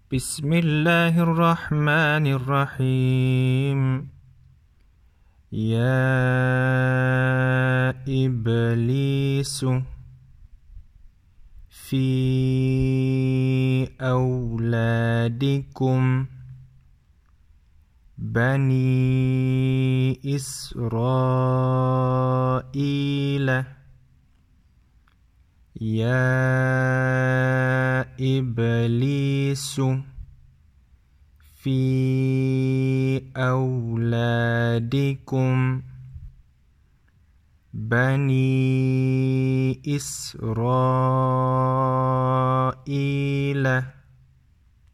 بسم الله الرحمن الرحيم. يا إبليس في أولادكم بني إسرائيل يا إبليس في أولادكم بني إسرائيل